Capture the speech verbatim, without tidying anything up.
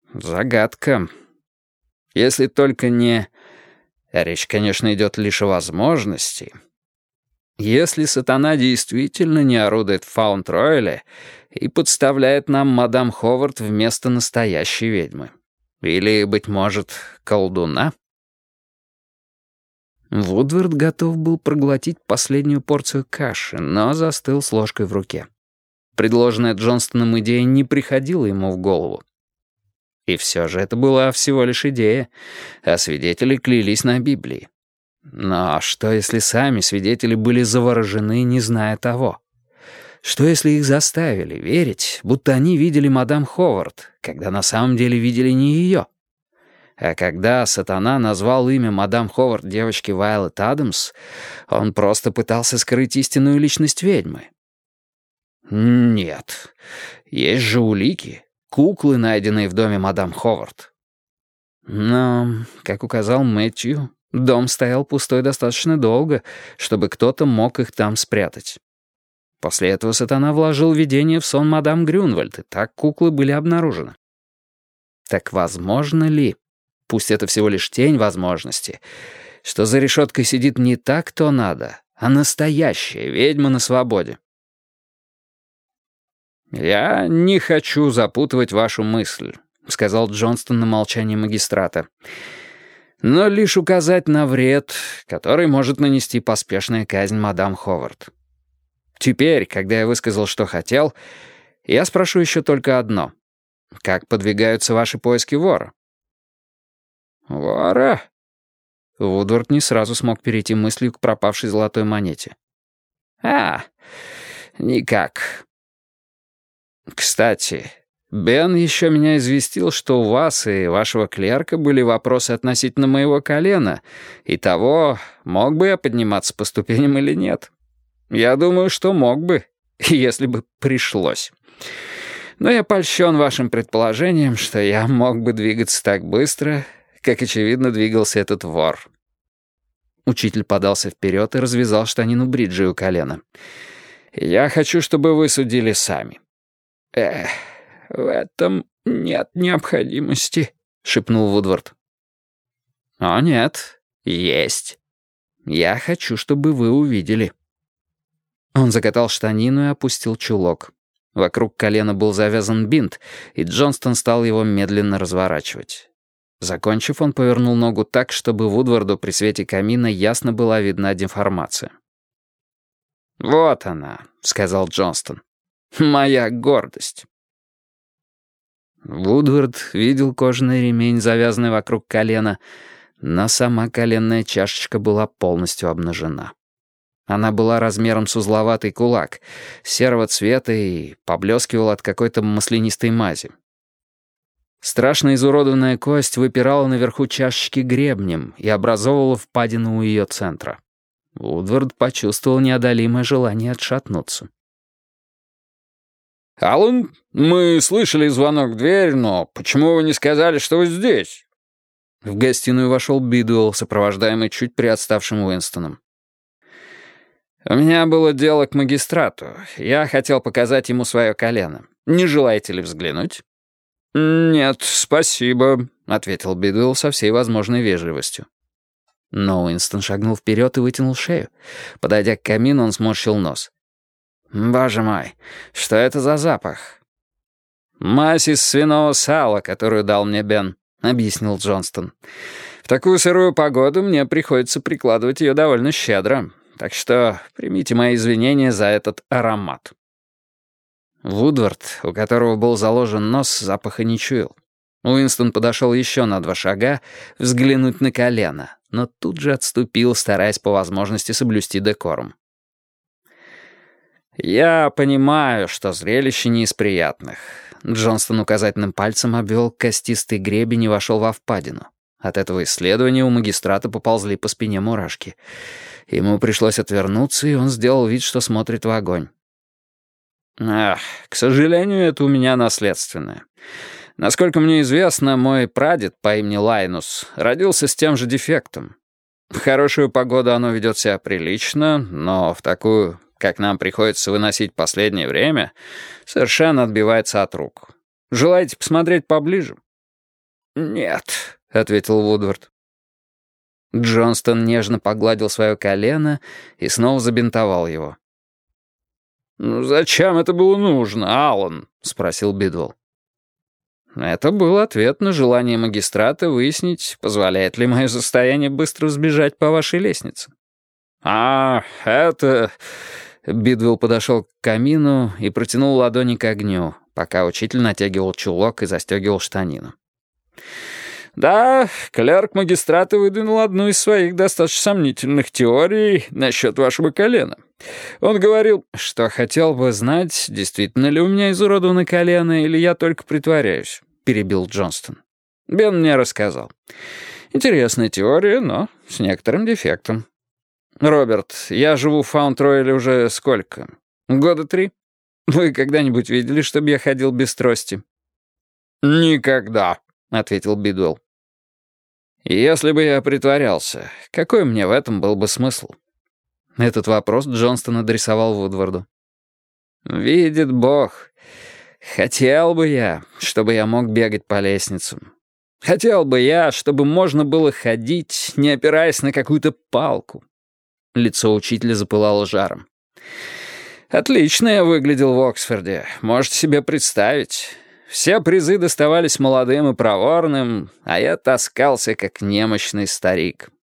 Загадка. Если только не... Речь, конечно, идет лишь о возможности. Если сатана действительно не орудует в Фаунд-Ройле и подставляет нам мадам Ховард вместо настоящей ведьмы. Или, быть может, колдуна? Вудвард готов был проглотить последнюю порцию каши, но застыл с ложкой в руке. Предложенная Джонстоном идея не приходила ему в голову. И все же это была всего лишь идея, а свидетели клялись на Библии. Но что, если сами свидетели были заворожены, не зная того? Что, если их заставили верить, будто они видели мадам Ховард, когда на самом деле видели не ее? А когда сатана назвал имя мадам Ховард девочки Вайлет Адамс, он просто пытался скрыть истинную личность ведьмы. Нет, есть же улики. Куклы, найденные в доме мадам Ховард. Но, как указал Мэтью, дом стоял пустой достаточно долго, чтобы кто-то мог их там спрятать. После этого сатана вложил видение в сон мадам Грюнвальд, и так куклы были обнаружены. Так возможно ли, пусть это всего лишь тень возможности, что за решеткой сидит не та, кто надо, а настоящая ведьма на свободе? «Я не хочу запутывать вашу мысль», — сказал Джонстон на молчание магистрата, «но лишь указать на вред, который может нанести поспешная казнь мадам Ховард. Теперь, когда я высказал, что хотел, я спрошу еще только одно. Как подвигаются ваши поиски вора?» «Вора?» Вудвард не сразу смог перейти мыслью к пропавшей золотой монете. «А, никак. Кстати, Бен еще меня известил, что у вас и вашего клерка были вопросы относительно моего колена и того, мог бы я подниматься по ступеням или нет. Я думаю, что мог бы, если бы пришлось. Но я польщен вашим предположением, что я мог бы двигаться так быстро, как, очевидно, двигался этот вор». Учитель подался вперед и развязал штанину бриджи у колена. «Я хочу, чтобы вы судили сами». «Эх, в этом нет необходимости», — шепнул Вудвард. «О нет, есть. Я хочу, чтобы вы увидели». Он закатал штанину и опустил чулок. Вокруг колена был завязан бинт, и Джонстон стал его медленно разворачивать. Закончив, он повернул ногу так, чтобы Вудварду при свете камина ясно была видна деформация. «Вот она», — сказал Джонстон. «Моя гордость». Вудвард видел кожаный ремень, завязанный вокруг колена, но сама коленная чашечка была полностью обнажена. Она была размером с узловатый кулак, серого цвета и поблескивала от какой-то маслянистой мази. Страшно изуродованная кость выпирала наверху чашечки гребнем и образовывала впадину у ее центра. Вудвард почувствовал неодолимое желание отшатнуться. «Аллан, мы слышали звонок в дверь, но почему вы не сказали, что вы здесь?» В гостиную вошел Бидуэлл, сопровождаемый чуть приотставшим Уинстоном. «У меня было дело к магистрату. Я хотел показать ему свое колено. Не желаете ли взглянуть?» «Нет, спасибо», — ответил Бидуэлл со всей возможной вежливостью. Но Уинстон шагнул вперед и вытянул шею. Подойдя к камину, он сморщил нос. «Боже мой, что это за запах?» «Мазь из свиного сала, которую дал мне Бен», — объяснил Джонстон. «В такую сырую погоду мне приходится прикладывать ее довольно щедро, так что примите мои извинения за этот аромат». Вудвард, у которого был заложен нос, запаха не чуял. Уинстон подошел еще на два шага взглянуть на колено, но тут же отступил, стараясь по возможности соблюсти декорум. «Я понимаю, что зрелище не из приятных». Джонстон указательным пальцем обвел костистый гребень и вошел во впадину. От этого исследования у магистрата поползли по спине мурашки. Ему пришлось отвернуться, и он сделал вид, что смотрит в огонь. «Ах, к сожалению, это у меня наследственное. Насколько мне известно, мой прадед по имени Лайнус родился с тем же дефектом. В хорошую погоду оно ведет себя прилично, но в такую, как нам приходится выносить последнее время, совершенно отбивается от рук. Желаете посмотреть поближе?» «Нет», — ответил Вудвард. Джонстон нежно погладил свое колено и снова забинтовал его. «Ну, зачем это было нужно, Аллан?» — спросил Бидвелл. Это был ответ на желание магистрата выяснить, позволяет ли мое состояние быстро сбежать по вашей лестнице. «А, это...» Бидвелл подошел к камину и протянул ладони к огню, пока учитель натягивал чулок и застегивал штанину. «Да, клерк магистрата выдвинул одну из своих достаточно сомнительных теорий насчет вашего колена. Он говорил, что хотел бы знать, действительно ли у меня изуродовано колено, или я только притворяюсь», — перебил Джонстон. «Бен мне рассказал. Интересная теория, но с некоторым дефектом. Роберт, я живу в Фаунд-Ройле уже сколько? Года три? Вы когда-нибудь видели, чтобы я ходил без трости?» «Никогда», — ответил Бидуэлл. «Если бы я притворялся, какой мне в этом был бы смысл?» Этот вопрос Джонстон адресовал Вудварду. «Видит Бог. Хотел бы я, чтобы я мог бегать по лестницам. Хотел бы я, чтобы можно было ходить, не опираясь на какую-то палку». Лицо учителя запылало жаром. «Отлично я выглядел в Оксфорде. Можете себе представить. Все призы доставались молодым и проворным, а я таскался, как немощный старик».